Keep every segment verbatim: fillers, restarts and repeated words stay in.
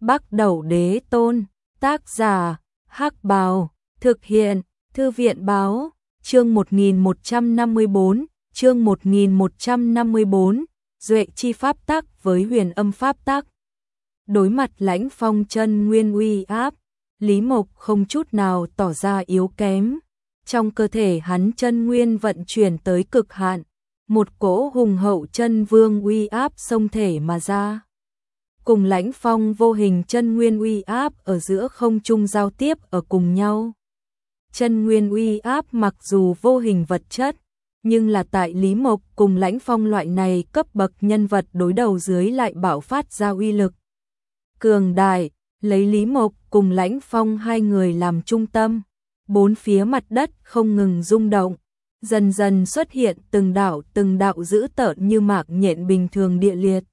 Bắc Đẩu Đế Tôn, tác giả, Hắc Bào, thực hiện, Thư viện báo, chương một nghìn một trăm năm mươi tư, chương một nghìn một trăm năm mươi tư, Duệ chi pháp tắc với huyền âm pháp tắc. Đối mặt Lãnh Phong chân nguyên uy áp, Lý Mộc không chút nào tỏ ra yếu kém. Trong cơ thể hắn chân nguyên vận chuyển tới cực hạn, một cỗ hùng hậu chân vương uy áp xông thể mà ra. Cùng Lãnh Phong vô hình chân nguyên uy áp ở giữa không trung giao tiếp ở cùng nhau. Chân nguyên uy áp mặc dù vô hình vật chất, nhưng là tại Lý Mộc cùng Lãnh Phong loại này cấp bậc nhân vật đối đầu dưới lại bạo phát ra uy lực cường đại, lấy Lý Mộc cùng Lãnh Phong hai người làm trung tâm, bốn phía mặt đất không ngừng rung động, dần dần xuất hiện từng đạo từng đạo dữ tợn như mạc nhện bình thường địa liệt.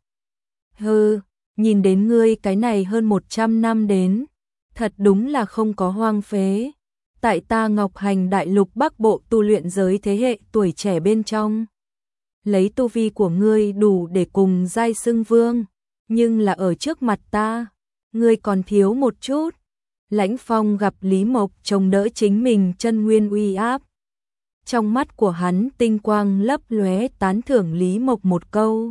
Hừ, nhìn đến ngươi cái này hơn một trăm năm đến, thật đúng là không có hoang phế. Tại ta Ngọc Hành Đại Lục Bắc Bộ tu luyện giới thế hệ tuổi trẻ bên trong, lấy tu vi của ngươi đủ để cùng giai xưng vương, nhưng là ở trước mặt ta, ngươi còn thiếu một chút. Lãnh Phong gặp Lý Mộc chống đỡ chính mình chân nguyên uy áp. Trong mắt của hắn tinh quang lấp lóe tán thưởng Lý Mộc một câu.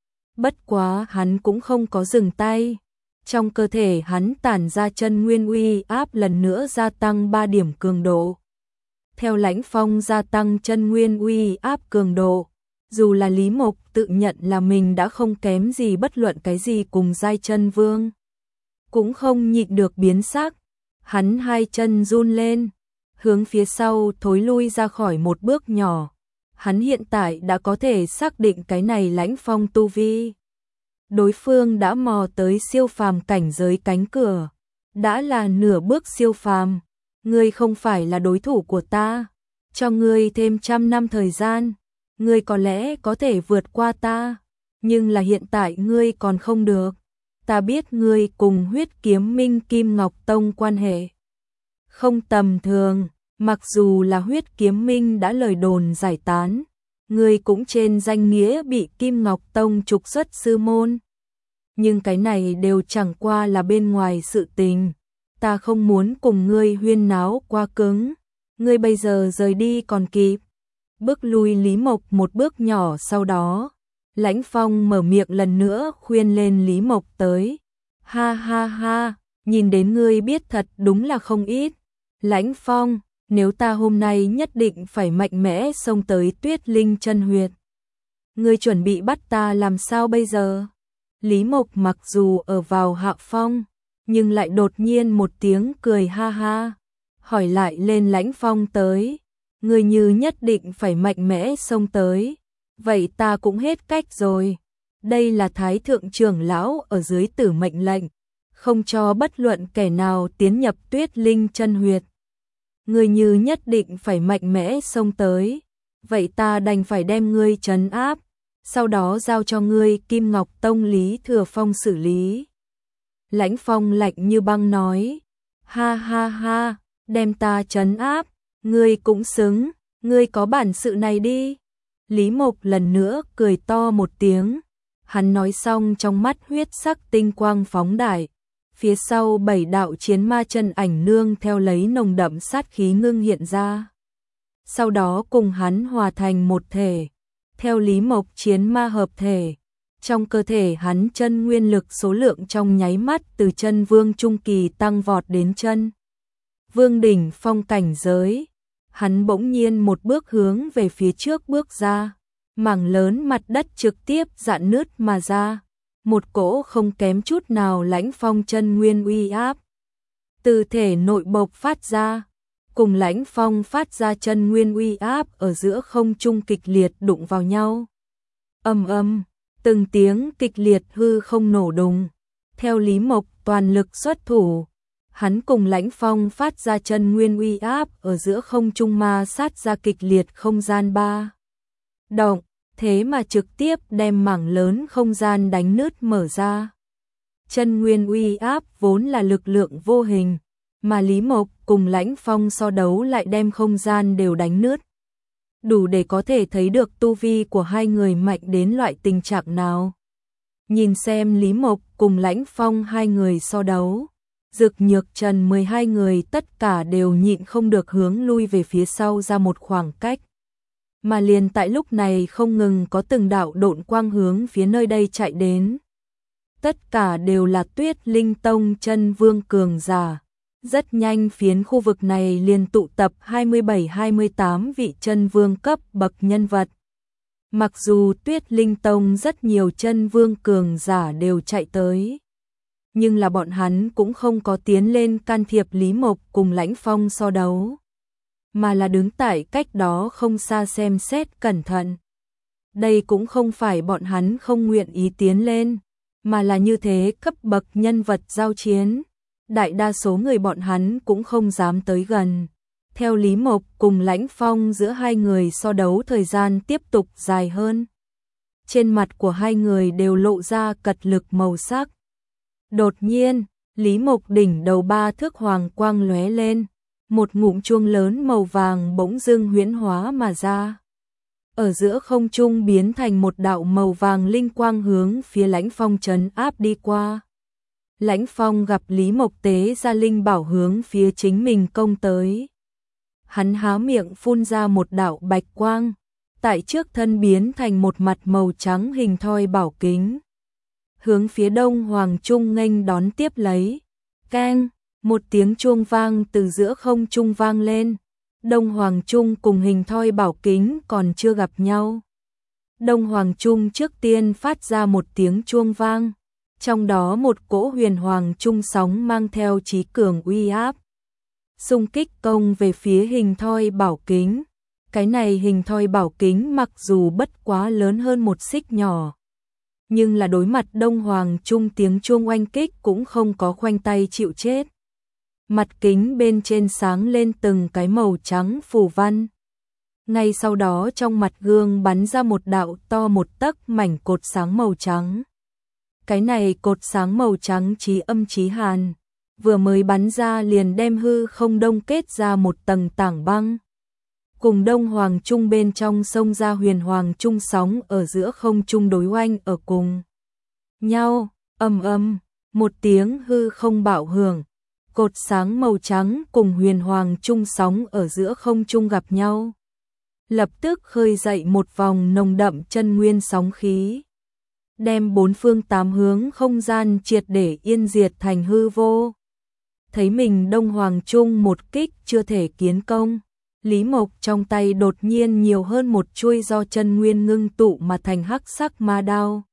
Bất quá hắn cũng không có dừng tay. Trong cơ thể hắn tản ra chân nguyên uy áp lần nữa gia tăng ba điểm cường độ. Theo Lãnh Phong gia tăng chân nguyên uy áp cường độ, dù là Lý Mộc tự nhận là mình đã không kém gì bất luận cái gì cùng giai chân vương, cũng không nhịn được biến sắc. Hắn hai chân run lên, hướng phía sau thối lui ra khỏi một bước nhỏ. Hắn hiện tại đã có thể xác định cái này Lãnh Phong tu vi. Đối phương đã mò tới siêu phàm cảnh giới cánh cửa, đã là nửa bước siêu phàm. Ngươi không phải là đối thủ của ta, cho ngươi thêm trăm năm thời gian, ngươi có lẽ có thể vượt qua ta, nhưng là hiện tại ngươi còn không được. Ta biết ngươi cùng Huyết Kiếm Minh Kim Ngọc Tông quan hệ không tầm thường, mặc dù là Huyết Kiếm Minh đã lời đồn giải tán, ngươi cũng trên danh nghĩa bị Kim Ngọc Tông trục xuất sư môn. Nhưng cái này đều chẳng qua là bên ngoài sự tình, ta không muốn cùng ngươi huyên náo quá cứng, ngươi bây giờ rời đi còn kịp. Bước lui Lý Mộc một bước nhỏ, sau đó Lãnh Phong mở miệng lần nữa khuyên lên Lý Mộc tới. Ha ha ha, nhìn đến ngươi biết thật đúng là không ít. Lãnh Phong, nếu ta hôm nay nhất định phải mạnh mẽ xông tới Tuyết Linh chân huyệt, ngươi chuẩn bị bắt ta làm sao bây giờ? Lý Mộc mặc dù ở vào hạ phong, nhưng lại đột nhiên một tiếng cười ha ha, hỏi lại lên Lãnh Phong tới. Ngươi như nhất định phải mạnh mẽ xông tới, vậy ta cũng hết cách rồi. Đây là Thái Thượng trưởng lão ở dưới tử mệnh lệnh, không cho bất luận kẻ nào tiến nhập Tuyết Linh chân huyệt. Ngươi như nhất định phải mạnh mẽ xông tới, vậy ta đành phải đem ngươi trấn áp, sau đó giao cho ngươi Kim Ngọc Tông Lý Thừa Phong xử lý. Lãnh Phong lạnh như băng nói. Ha ha ha, đem ta trấn áp, ngươi cũng xứng, ngươi có bản sự này đi. Lý Mộc lần nữa cười to một tiếng. Hắn nói xong trong mắt huyết sắc tinh quang phóng đại. Phía sau bảy đạo chiến ma chân ảnh nương theo lấy nồng đậm sát khí ngưng hiện ra. Sau đó cùng hắn hòa thành một thể. Theo Lý Mộc chiến ma hợp thể, trong cơ thể hắn chân nguyên lực số lượng trong nháy mắt từ chân vương trung kỳ tăng vọt đến chân vương đỉnh phong cảnh giới. Hắn bỗng nhiên một bước hướng về phía trước bước ra, mảng lớn mặt đất trực tiếp rạn nứt mà ra, một cỗ không kém chút nào Lãnh Phong chân nguyên uy áp từ thể nội bộc phát ra, cùng Lãnh Phong phát ra chân nguyên uy áp ở giữa không trung kịch liệt đụng vào nhau. Ầm ầm, từng tiếng kịch liệt hư không nổ đùng. Theo Lý Mộc toàn lực xuất thủ, hắn cùng Lãnh Phong phát ra chân nguyên uy áp ở giữa không trung ma sát ra kịch liệt không gian ba động, thế mà trực tiếp đem mảng lớn không gian đánh nứt mở ra. Chân nguyên uy áp vốn là lực lượng vô hình, mà Lý Mộc cùng Lãnh Phong so đấu lại đem không gian đều đánh nứt. Đủ để có thể thấy được tu vi của hai người mạnh đến loại tình trạng nào. Nhìn xem Lý Mộc cùng Lãnh Phong hai người so đấu, Dực Nhược Trần mười hai người tất cả đều nhịn không được hướng lui về phía sau ra một khoảng cách. Mà liền tại lúc này không ngừng có từng đạo độn quang hướng phía nơi đây chạy đến. Tất cả đều là Tuyết Linh Tông chân vương cường giả. Rất nhanh phiến khu vực này liền tụ tập hai mươi bảy hai mươi tám vị chân vương cấp bậc nhân vật. Mặc dù Tuyết Linh Tông rất nhiều chân vương cường giả đều chạy tới, nhưng là bọn hắn cũng không có tiến lên can thiệp Lý Mộc cùng Lãnh Phong so đấu, mà là đứng tại cách đó không xa xem xét cẩn thận. Đây cũng không phải bọn hắn không nguyện ý tiến lên, mà là như thế cấp bậc nhân vật giao chiến, đại đa số người bọn hắn cũng không dám tới gần. Theo Lý Mộc cùng Lãnh Phong giữa hai người so đấu thời gian tiếp tục dài hơn. Trên mặt của hai người đều lộ ra cật lực màu sắc. Đột nhiên, Lý Mộc đỉnh đầu ba thước hoàng quang lóe lên, một ngụm chuông lớn màu vàng bỗng dưng huyễn hóa mà ra. Ở giữa không trung biến thành một đạo màu vàng linh quang hướng phía Lãnh Phong trấn áp đi qua. Lãnh Phong gặp Lý Mộc tế ra linh bảo hướng phía chính mình công tới. Hắn há miệng phun ra một đạo bạch quang, tại trước thân biến thành một mặt màu trắng hình thoi bảo kính. Hướng phía Đông Hoàng Trung nghênh đón tiếp lấy. Keng, một tiếng chuông vang từ giữa không trung vang lên. Đông Hoàng Trung cùng hình thoi bảo kính còn chưa gặp nhau. Đông Hoàng Trung trước tiên phát ra một tiếng chuông vang, trong đó một cỗ huyền hoàng trung sóng mang theo chí cường uy áp, xung kích công về phía hình thoi bảo kính. Cái này hình thoi bảo kính mặc dù bất quá lớn hơn một xích nhỏ, nhưng là đối mặt Đông Hoàng Trung tiếng chuông oanh kích cũng không có khoanh tay chịu chết. Mặt kính bên trên sáng lên từng cái màu trắng phù văn. Ngay sau đó trong mặt gương bắn ra một đạo to một tấc mảnh cột sáng màu trắng. Cái này cột sáng màu trắng chí âm chí hàn, vừa mới bắn ra liền đem hư không đông kết ra một tầng tảng băng. Cùng Đông Hoàng Trung bên trong sông ra huyền hoàng trung sóng ở giữa không trung đối oanh ở cùng nhau, ầm ầm, một tiếng hư không bạo hưởng, cột sáng màu trắng cùng huyền hoàng trung sóng ở giữa không trung gặp nhau, lập tức khơi dậy một vòng nồng đậm chân nguyên sóng khí, đem bốn phương tám hướng không gian triệt để yên diệt thành hư vô. Thấy mình Đông Hoàng Trung một kích chưa thể kiến công, Lý Mộc trong tay đột nhiên nhiều hơn một chuôi do chân nguyên ngưng tụ mà thành hắc sắc ma đao.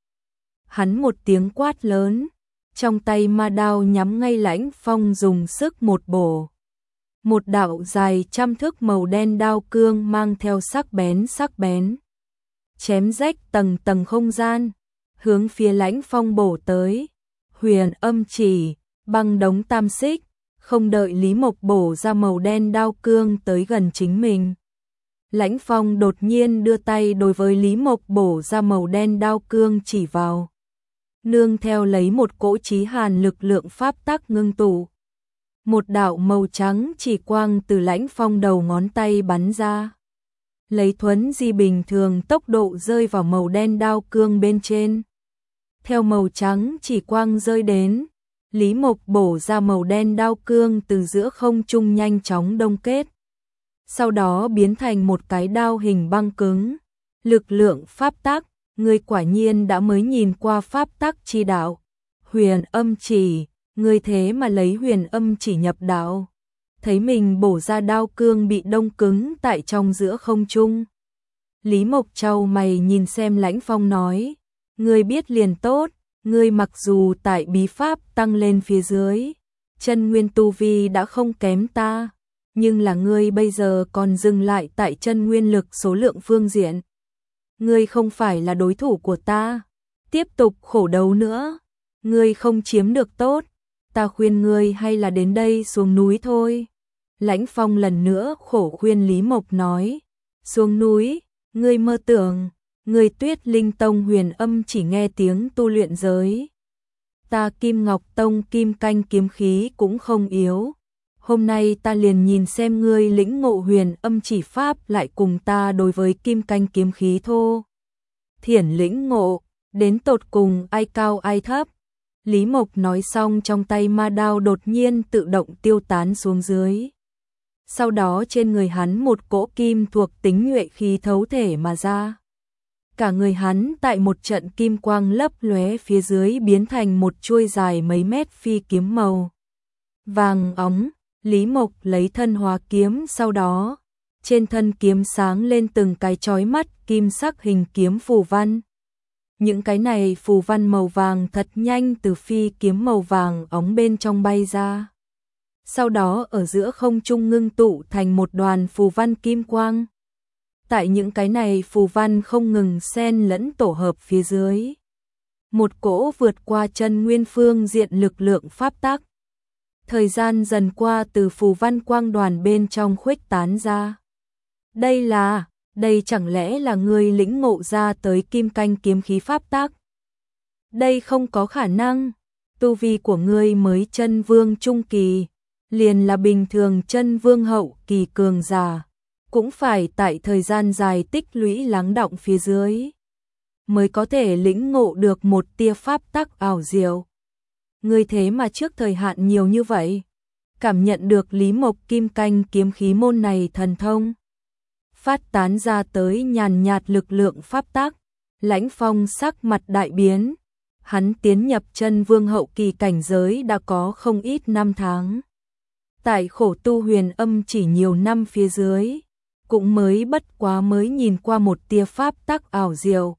Hắn một tiếng quát lớn, trong tay ma đao nhắm ngay Lãnh Phong dùng sức một bổ. Một đạo dài trăm thước màu đen đao cương mang theo sắc bén sắc bén, chém rách tầng tầng không gian, hướng phía Lãnh Phong bổ tới. Huyền âm chỉ, băng đống tam xích. Không đợi Lý Mộc bổ ra màu đen đao cương tới gần chính mình, Lãnh Phong đột nhiên đưa tay đối với Lý Mộc bổ ra màu đen đao cương chỉ vào. Nương theo lấy một cỗ chí hàn lực lượng pháp tắc ngưng tụ, một đạo màu trắng chỉ quang từ Lãnh Phong đầu ngón tay bắn ra, lấy thuấn di bình thường tốc độ rơi vào màu đen đao cương bên trên. Theo màu trắng chỉ quang rơi đến, Lý Mộc bổ ra màu đen đao cương từ giữa không trung nhanh chóng đông kết, sau đó biến thành một cái đao hình băng cứng. Lực lượng pháp tắc, người quả nhiên đã mới nhìn qua pháp tắc chi đạo. Huyền âm chỉ, người thế mà lấy huyền âm chỉ nhập đạo. Thấy mình bổ ra đao cương bị đông cứng tại trong giữa không trung, Lý Mộc chau mày nhìn xem Lãnh Phong nói, người biết liền tốt. Ngươi mặc dù tại bí pháp tăng lên phía dưới, chân nguyên tu vi đã không kém ta, nhưng là ngươi bây giờ còn dừng lại tại chân nguyên lực số lượng phương diện. Ngươi không phải là đối thủ của ta, tiếp tục khổ đấu nữa, ngươi không chiếm được tốt, ta khuyên ngươi hay là đến đây xuống núi thôi. Lãnh Phong lần nữa khổ khuyên Lý Mộc nói, xuống núi, ngươi mơ tưởng. Người Tuyết Linh Tông huyền âm chỉ nghe tiếng tu luyện giới. Ta Kim Ngọc Tông kim canh kiếm khí cũng không yếu. Hôm nay ta liền nhìn xem ngươi lĩnh ngộ huyền âm chỉ pháp lại cùng ta đối với kim canh kiếm khí thô. Thiển lĩnh ngộ, Đến tột cùng ai cao ai thấp. Lý Mộc nói xong trong tay ma đao đột nhiên tự động tiêu tán xuống dưới. Sau đó trên người hắn một cỗ kim thuộc tính nhuệ khí thấu thể mà ra. Cả người hắn tại một trận kim quang lấp lóe phía dưới biến thành một chuôi dài mấy mét phi kiếm màu vàng óng. Lý Mộc lấy thân hóa kiếm, sau đó trên thân kiếm sáng lên từng cái chói mắt kim sắc hình kiếm phù văn. Những cái này phù văn màu vàng thật nhanh từ phi kiếm màu vàng óng bên trong bay ra. Sau đó ở giữa không trung ngưng tụ thành một đoàn phù văn kim quang. Tại những cái này phù văn không ngừng xen lẫn tổ hợp phía dưới. Một cỗ vượt qua chân nguyên phương diện lực lượng pháp tắc. Thời gian dần qua từ phù văn quang đoàn bên trong khuếch tán ra. Đây là, đây chẳng lẽ là người lĩnh ngộ ra tới kim canh kiếm khí pháp tắc? Đây không có khả năng, tu vi của ngươi mới chân vương trung kỳ, liền là bình thường chân vương hậu kỳ cường giả, cũng phải tại thời gian dài tích lũy lắng đọng phía dưới, mới có thể lĩnh ngộ được một tia pháp tắc ảo diệu. Ngươi thế mà trước thời hạn nhiều như vậy, cảm nhận được Lý Mộc kim canh kiếm khí môn này thần thông. Phát tán ra tới nhàn nhạt lực lượng pháp tắc, Lãnh Phong sắc mặt đại biến. Hắn tiến nhập chân vương hậu kỳ cảnh giới đã có không ít năm tháng. Tại khổ tu huyền âm chỉ nhiều năm phía dưới, cũng mới bất quá mới nhìn qua một tia pháp tắc ảo diệu.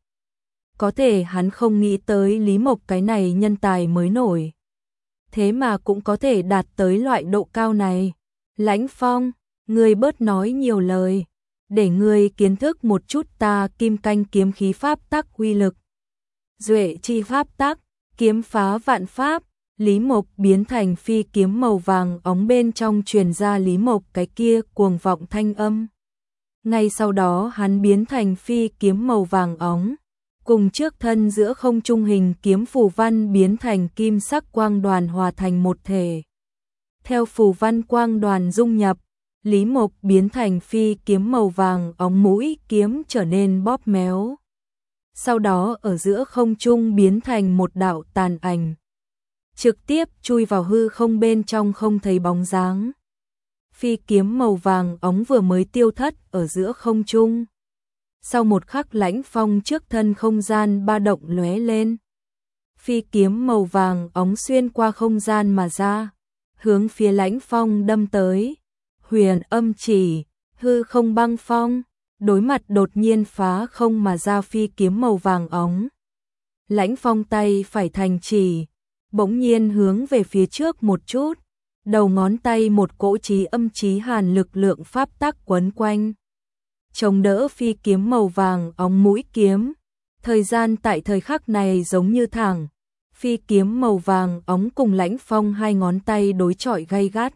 Có thể hắn không nghĩ tới Lý Mộc cái này nhân tài mới nổi. Thế mà cũng có thể đạt tới loại độ cao này. Lãnh Phong, ngươi bớt nói nhiều lời, để ngươi kiến thức một chút ta kim canh kiếm khí pháp tắc uy lực. Duệ chi pháp tắc, kiếm phá vạn pháp. Lý Mộc biến thành phi kiếm màu vàng óng, bên trong truyền ra Lý Mộc cái kia cuồng vọng thanh âm. Ngay sau đó hắn biến thành phi kiếm màu vàng óng, cùng trước thân giữa không trung hình kiếm phù văn biến thành kim sắc quang đoàn hòa thành một thể. Theo phù văn quang đoàn dung nhập, Lý Mộc biến thành phi kiếm màu vàng óng, mũi kiếm trở nên bóp méo. Sau đó ở giữa không trung biến thành một đạo tàn ảnh, trực tiếp chui vào hư không bên trong không thấy bóng dáng. Phi kiếm màu vàng óng vừa mới tiêu thất ở giữa không trung. Sau một khắc Lãnh Phong trước thân không gian ba động lóe lên. Phi kiếm màu vàng óng xuyên qua không gian mà ra, hướng phía Lãnh Phong đâm tới. Huyền âm chỉ, hư không băng phong, đối mặt đột nhiên phá không mà ra phi kiếm màu vàng óng. Lãnh Phong tay phải thành chỉ, bỗng nhiên hướng về phía trước một chút, đầu ngón tay một cỗ chí âm chí hàn lực lượng pháp tắc quấn quanh, chống đỡ phi kiếm màu vàng óng mũi kiếm. Thời gian tại thời khắc này giống như thẳng, phi kiếm màu vàng óng cùng Lãnh Phong hai ngón tay đối chọi gay gắt.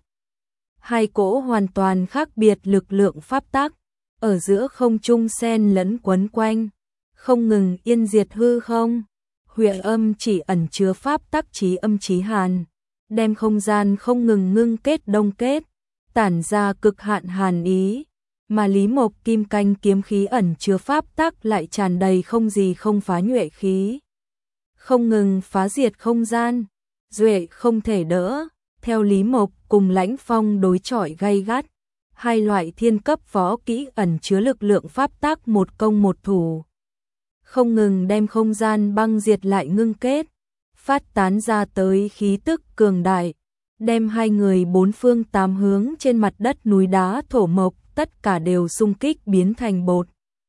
Hai cỗ hoàn toàn khác biệt lực lượng pháp tắc, ở giữa không trung xen lẫn quấn quanh, không ngừng yên diệt hư không. Huyền âm chỉ ẩn chứa pháp tắc chí âm chí hàn, đem không gian không ngừng ngưng kết đông kết, tản ra cực hạn hàn ý, mà Lý Mộc kim canh kiếm khí ẩn chứa pháp tắc lại tràn đầy không gì không phá nhuệ khí, không ngừng phá diệt không gian, duệ không thể đỡ. Theo Lý Mộc cùng Lãnh Phong đối chọi gay gắt, hai loại thiên cấp võ kỹ ẩn chứa lực lượng pháp tắc một công một thủ, không ngừng đem không gian băng diệt lại ngưng kết, phát tán ra tới khí tức cường đại, đem hai người bốn phương tám hướng trên mặt đất núi đá thổ mộc tất cả đều xung kích biến thành bột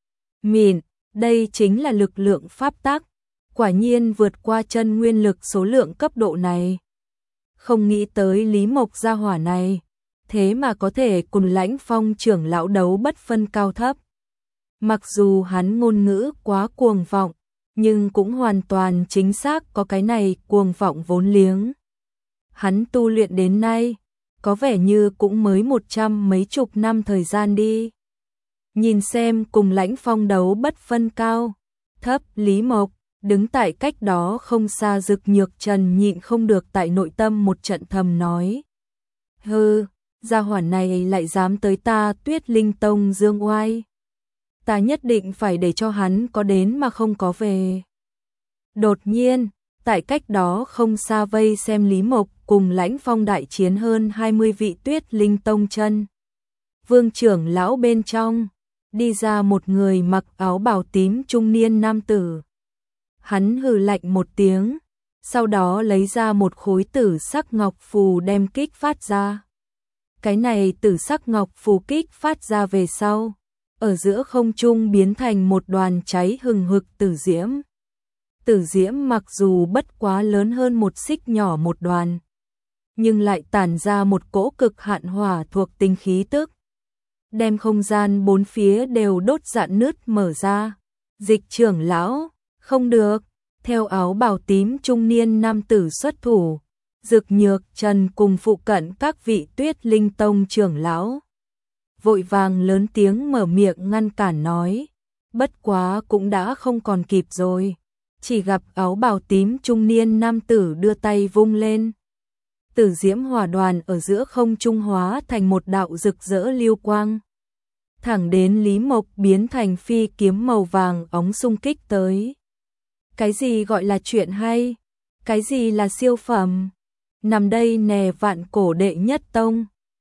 mịn. Đây chính là lực lượng pháp tắc, quả nhiên vượt qua chân nguyên lực số lượng cấp độ này. Không nghĩ tới Lý Mộc gia hỏa này, thế mà có thể cùng Lãnh Phong trưởng lão đấu bất phân cao thấp. Mặc dù hắn ngôn ngữ quá cuồng vọng, nhưng cũng hoàn toàn chính xác có cái này cuồng vọng vốn liếng. Hắn tu luyện đến nay, có vẻ như cũng mới một trăm mấy chục năm thời gian đi. Nhìn xem cùng Lãnh Phong đấu bất phân cao thấp, Lý Mộc đứng tại cách đó không xa Dực Nhược Trần nhịn không được tại nội tâm một trận thầm nói. Hừ, gia hỏa này lại dám tới ta Tuyết Linh Tông dương oai. Ta nhất định phải để cho hắn có đến mà không có về. Đột nhiên, tại cách đó không xa vây xem Lý Mộc cùng Lãnh Phong đại chiến hơn hai mươi vị Tuyết Linh Tông chân vương trưởng lão bên trong, đi ra một người mặc áo bào tím trung niên nam tử. Hắn hừ lạnh một tiếng, sau đó lấy ra một khối tử sắc ngọc phù đem kích phát ra. Cái này tử sắc ngọc phù kích phát ra về sau, ở giữa không trung biến thành một đoàn cháy hừng hực tử diễm. Tử diễm mặc dù bất quá lớn hơn một xích nhỏ một đoàn, nhưng lại tản ra một cỗ cực hạn hỏa thuộc tinh khí tức, đem không gian bốn phía đều đốt rạn nứt mở ra. Dịch trưởng lão, không được, theo áo bào tím trung niên nam tử xuất thủ, Dực Nhược Trần cùng phụ cận các vị Tuyết Linh Tông trưởng lão vội vàng lớn tiếng mở miệng ngăn cản nói, bất quá cũng đã không còn kịp rồi. Chỉ gặp áo bào tím trung niên nam tử đưa tay vung lên, tử diễm hỏa đoàn ở giữa không trung hóa thành một đạo rực rỡ lưu quang, thẳng đến Lý Mộc biến thành phi kiếm màu vàng óng xung kích tới. Cái gì gọi là chuyện hay? Cái gì là siêu phẩm? Nằm đây nè vạn cổ đệ nhất tông.